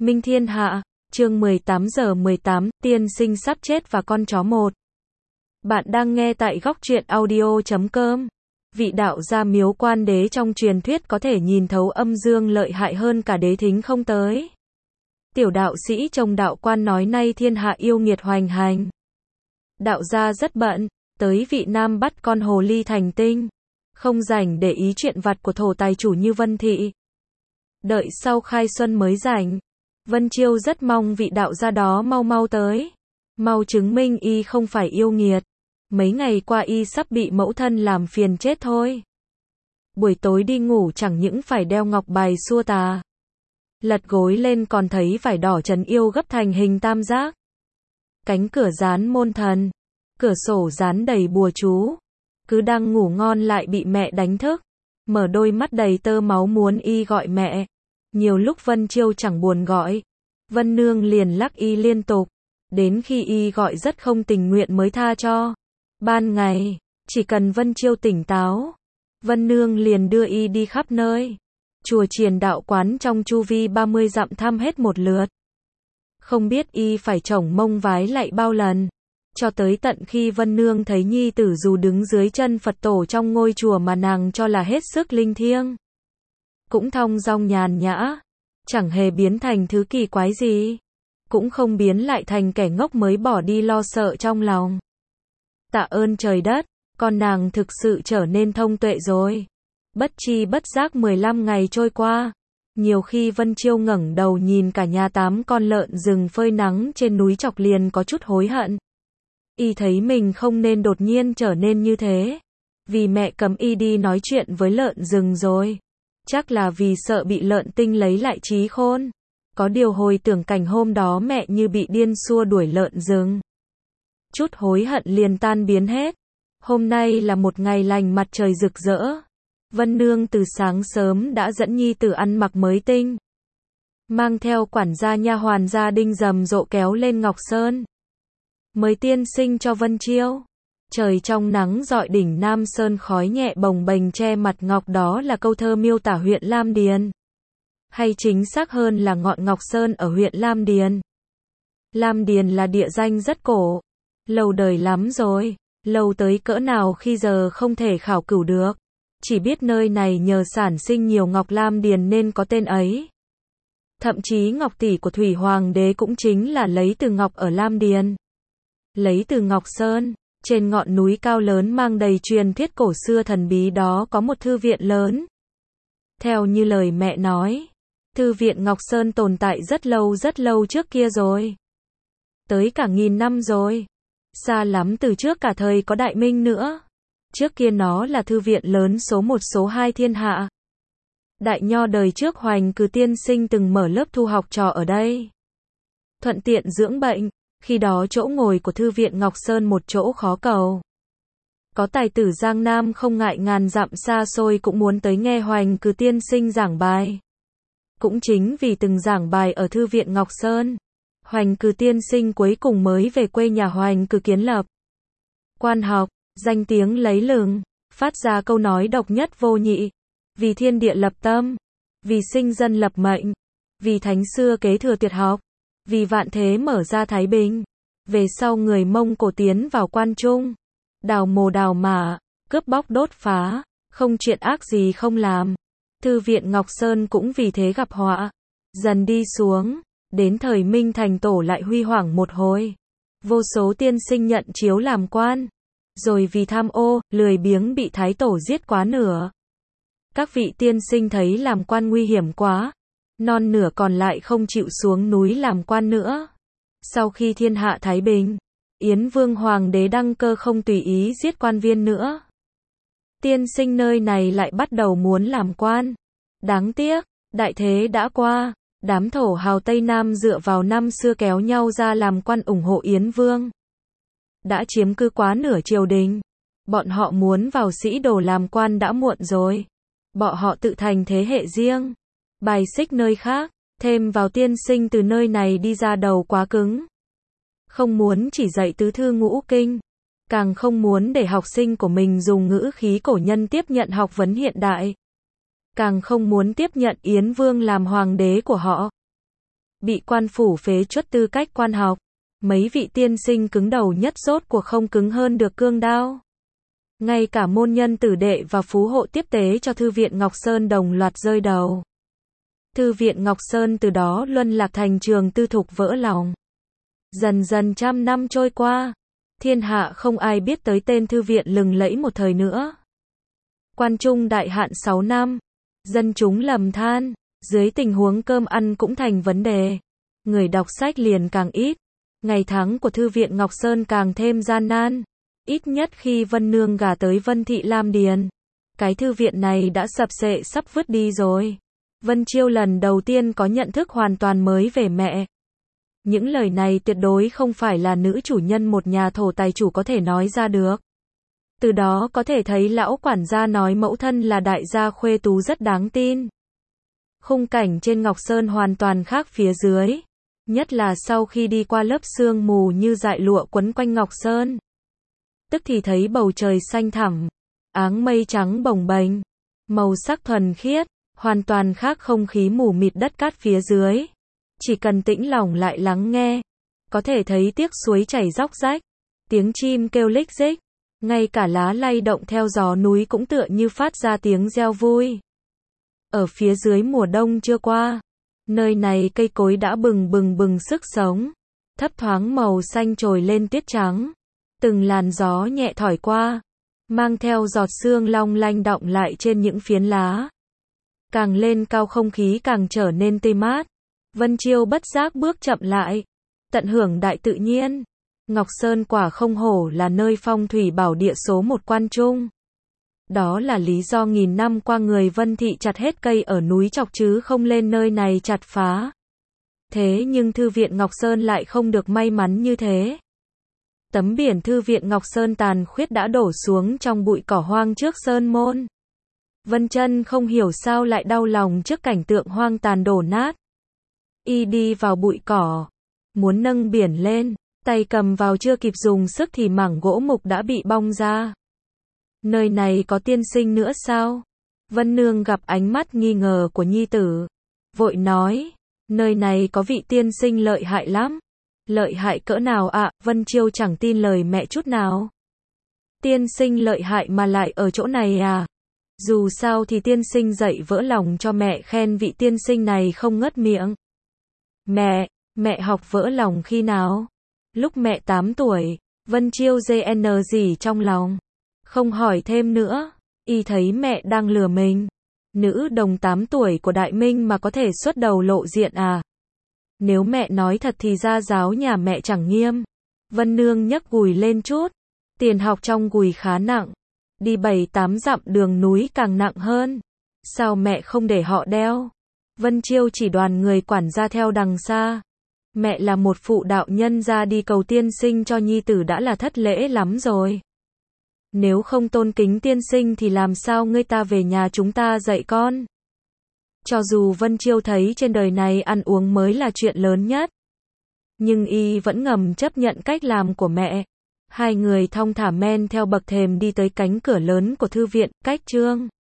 Minh Thiên Hạ, chương 18:18, tiên sinh sắp chết và con chó một. Bạn đang nghe tại góc truyện audio.com. Vị đạo gia Miếu Quan Đế trong truyền thuyết có thể nhìn thấu âm dương lợi hại hơn cả đế thính không tới. Tiểu đạo sĩ trong đạo quan nói nay thiên hạ yêu nghiệt hoành hành. Đạo gia rất bận, tới vị nam bắt con hồ ly thành tinh. Không rảnh để ý chuyện vặt của thổ tài chủ như Vân Thị. Đợi sau khai xuân mới rảnh. Vân Chiêu rất mong vị đạo gia đó mau mau tới. Mau chứng minh y không phải yêu nghiệt. Mấy ngày qua y sắp bị mẫu thân làm phiền chết thôi. Buổi tối đi ngủ chẳng những phải đeo ngọc bài xua tà. Lật gối lên còn thấy vải đỏ trấn yêu gấp thành hình tam giác. Cánh cửa dán môn thần. Cửa sổ dán đầy bùa chú. Cứ đang ngủ ngon lại bị mẹ đánh thức. Mở đôi mắt đầy tơ máu muốn y gọi mẹ. Nhiều lúc Vân Chiêu chẳng buồn gọi. Vân Nương liền lắc y liên tục. Đến khi y gọi rất không tình nguyện mới tha cho. Ban ngày, chỉ cần Vân Chiêu tỉnh táo, Vân Nương liền đưa y đi khắp nơi. Chùa chiền đạo quán trong chu vi 30 dặm thăm hết một lượt. Không biết y phải chổng mông vái lạy bao lần. Cho tới tận khi Vân Nương thấy nhi tử dù đứng dưới chân Phật tổ trong ngôi chùa mà nàng cho là hết sức linh thiêng. Cũng thong dong nhàn nhã. Chẳng hề biến thành thứ kỳ quái gì. Cũng không biến lại thành kẻ ngốc mới bỏ đi lo sợ trong lòng. Tạ ơn trời đất, con nàng thực sự trở nên thông tuệ rồi. Bất chi bất giác 15 ngày trôi qua. Nhiều khi Vân Chiêu ngẩng đầu nhìn cả nhà 8 con lợn rừng phơi nắng trên núi chọc liền có chút hối hận. Y thấy mình không nên đột nhiên trở nên như thế. Vì mẹ cấm y đi nói chuyện với lợn rừng rồi. Chắc là vì sợ bị lợn tinh lấy lại trí khôn. Có điều hồi tưởng cảnh hôm đó mẹ như bị điên xua đuổi lợn rừng. Chút hối hận liền tan biến hết. Hôm nay là một ngày lành mặt trời rực rỡ. Vân Nương từ sáng sớm đã dẫn nhi tử ăn mặc mới tinh. Mang theo quản gia nha hoàn gia đình rầm rộ kéo lên Ngọc Sơn. Mời tiên sinh cho Vân Chiêu. Trời trong nắng rọi đỉnh Nam Sơn khói nhẹ bồng bềnh che mặt ngọc đó là câu thơ miêu tả huyện Lam Điền. Hay chính xác hơn là ngọn Ngọc Sơn ở huyện Lam Điền. Lam Điền là địa danh rất cổ. Lâu đời lắm rồi. Lâu tới cỡ nào khi giờ không thể khảo cửu được. Chỉ biết nơi này nhờ sản sinh nhiều ngọc Lam Điền nên có tên ấy. Thậm chí ngọc tỷ của Thủy Hoàng đế cũng chính là lấy từ ngọc ở Lam Điền. Lấy từ Ngọc Sơn. Trên ngọn núi cao lớn mang đầy truyền thuyết cổ xưa thần bí đó có một thư viện lớn. Theo như lời mẹ nói, thư viện Ngọc Sơn tồn tại rất lâu trước kia rồi. Tới cả 1000 năm rồi. Xa lắm từ trước cả thời có Đại Minh nữa. Trước kia nó là thư viện lớn số 1 số 2 thiên hạ. Đại Nho đời trước Hoành Cừ tiên sinh từng mở lớp thu học trò ở đây. Thuận tiện dưỡng bệnh. Khi đó chỗ ngồi của thư viện Ngọc Sơn một chỗ khó cầu. Có tài tử Giang Nam không ngại ngàn dặm xa xôi cũng muốn tới nghe Hoành Cừ tiên sinh giảng bài. Cũng chính vì từng giảng bài ở thư viện Ngọc Sơn, Hoành Cừ tiên sinh cuối cùng mới về quê nhà Hoành Cừ kiến lập. Quan học, danh tiếng lấy lừng, phát ra câu nói độc nhất vô nhị. Vì thiên địa lập tâm, vì sinh dân lập mệnh, vì thánh xưa kế thừa tuyệt học. Vì vạn thế mở ra thái bình. Về sau người Mông Cổ tiến vào quan trung. Đào mồ đào mả, cướp bóc đốt phá. Không chuyện ác gì không làm. Thư viện Ngọc Sơn cũng vì thế gặp họa. Dần đi xuống. Đến thời Minh Thành Tổ lại huy hoàng một hồi. Vô số tiên sinh nhận chiếu làm quan. Rồi vì tham ô, lười biếng bị Thái Tổ giết quá nửa. Các vị tiên sinh thấy làm quan nguy hiểm quá. Non nửa còn lại không chịu xuống núi làm quan nữa. Sau khi thiên hạ thái bình, Yến Vương Hoàng đế đăng cơ không tùy ý giết quan viên nữa. Tiên sinh nơi này lại bắt đầu muốn làm quan. Đáng tiếc, đại thế đã qua, đám thổ hào Tây Nam dựa vào năm xưa kéo nhau ra làm quan ủng hộ Yến Vương. Đã chiếm cứ quá nửa triều đình. Bọn họ muốn vào sĩ đồ làm quan đã muộn rồi. Bọn họ tự thành thế hệ riêng. Bài xích nơi khác, thêm vào tiên sinh từ nơi này đi ra đầu quá cứng. Không muốn chỉ dạy tứ thư ngũ kinh, càng không muốn để học sinh của mình dùng ngữ khí cổ nhân tiếp nhận học vấn hiện đại. Càng không muốn tiếp nhận Yến Vương làm hoàng đế của họ. bị quan phủ phế truất tư cách quan học. Mấy vị tiên sinh cứng đầu nhất rốt cuộc không cứng hơn được cương đao. Ngay cả môn nhân tử đệ và phú hộ tiếp tế cho Thư viện Ngọc Sơn đồng loạt rơi đầu. Thư viện Ngọc Sơn từ đó luân lạc thành trường tư thục vỡ lòng. Dần dần trăm năm trôi qua, thiên hạ không ai biết tới tên thư viện lừng lẫy một thời nữa. Quan trung đại hạn 6 năm, dân chúng lầm than, dưới tình huống cơm ăn cũng thành vấn đề. Người đọc sách liền càng ít, ngày tháng của Thư viện Ngọc Sơn càng thêm gian nan. Ít nhất khi Vân Nương gả tới Vân Thị Lam Điền, cái thư viện này đã sập xệ sắp vứt đi rồi. Vân Chiêu lần đầu tiên có nhận thức hoàn toàn mới về mẹ. Những lời này tuyệt đối không phải là nữ chủ nhân một nhà thổ tài chủ có thể nói ra được. Từ đó có thể thấy lão quản gia nói mẫu thân là đại gia khuê tú rất đáng tin. Khung cảnh trên Ngọc Sơn hoàn toàn khác phía dưới. Nhất là sau khi đi qua lớp sương mù như dại lụa quấn quanh Ngọc Sơn. Tức thì thấy bầu trời xanh thẳm, áng mây trắng bồng bềnh, màu sắc thuần khiết, hoàn toàn khác không khí mù mịt đất cát phía dưới. Chỉ cần tĩnh lòng lại lắng nghe, có thể thấy tiếc suối chảy róc rách, tiếng chim kêu lích rích, ngay cả lá lay động theo gió núi cũng tựa như phát ra tiếng reo vui. Ở phía dưới mùa đông chưa qua, nơi này cây cối đã bừng sức sống, thấp thoáng màu xanh trồi lên tiết trắng. Từng làn gió nhẹ thổi qua, mang theo giọt sương long lanh đọng lại trên những phiến lá. Càng lên cao không khí càng trở nên tươi mát. Vân Chiêu bất giác bước chậm lại, tận hưởng đại tự nhiên. Ngọc Sơn quả không hổ là nơi phong thủy bảo địa số một quan trung. Đó là lý do nghìn năm qua người Vân Thị chặt hết cây ở núi chọc chứ không lên nơi này chặt phá. Thế nhưng Thư viện Ngọc Sơn lại không được may mắn như thế. Tấm biển Thư viện Ngọc Sơn tàn khuyết đã đổ xuống trong bụi cỏ hoang trước sơn môn. Vân Chân không hiểu sao lại đau lòng trước cảnh tượng hoang tàn đổ nát. Y đi vào bụi cỏ, muốn nâng biển lên, tay cầm vào chưa kịp dùng sức thì mảng gỗ mục đã bị bong ra. Nơi này có tiên sinh nữa sao? Vân Nương gặp ánh mắt nghi ngờ của nhi tử, vội nói, nơi này có vị tiên sinh lợi hại lắm. Lợi hại cỡ nào ạ? Vân Chiêu chẳng tin lời mẹ chút nào. Tiên sinh lợi hại mà lại ở chỗ này à? Dù sao thì tiên sinh dạy vỡ lòng cho mẹ khen vị tiên sinh này không ngớt miệng. Mẹ học vỡ lòng khi nào? Lúc mẹ 8 tuổi, Vân Chiêu GN gì trong lòng. Không hỏi thêm nữa, y thấy mẹ đang lừa mình. Nữ đồng 8 tuổi của Đại Minh mà có thể xuất đầu lộ diện à? Nếu mẹ nói thật thì gia giáo nhà mẹ chẳng nghiêm. Vân Nương nhấc gùi lên chút. Tiền học trong gùi khá nặng. Đi 7-8 dặm đường núi càng nặng hơn. Sao mẹ không để họ đeo? Vân Chiêu chỉ đoàn người quản gia theo đằng xa. Mẹ là một phụ đạo nhân ra đi cầu tiên sinh cho nhi tử đã là thất lễ lắm rồi. Nếu không tôn kính tiên sinh thì làm sao ngươi ta về nhà chúng ta dạy con? Cho dù Vân Chiêu thấy trên đời này ăn uống mới là chuyện lớn nhất, nhưng y vẫn ngầm chấp nhận cách làm của mẹ. Hai người thong thả men theo bậc thềm đi tới cánh cửa lớn của thư viện, cách chương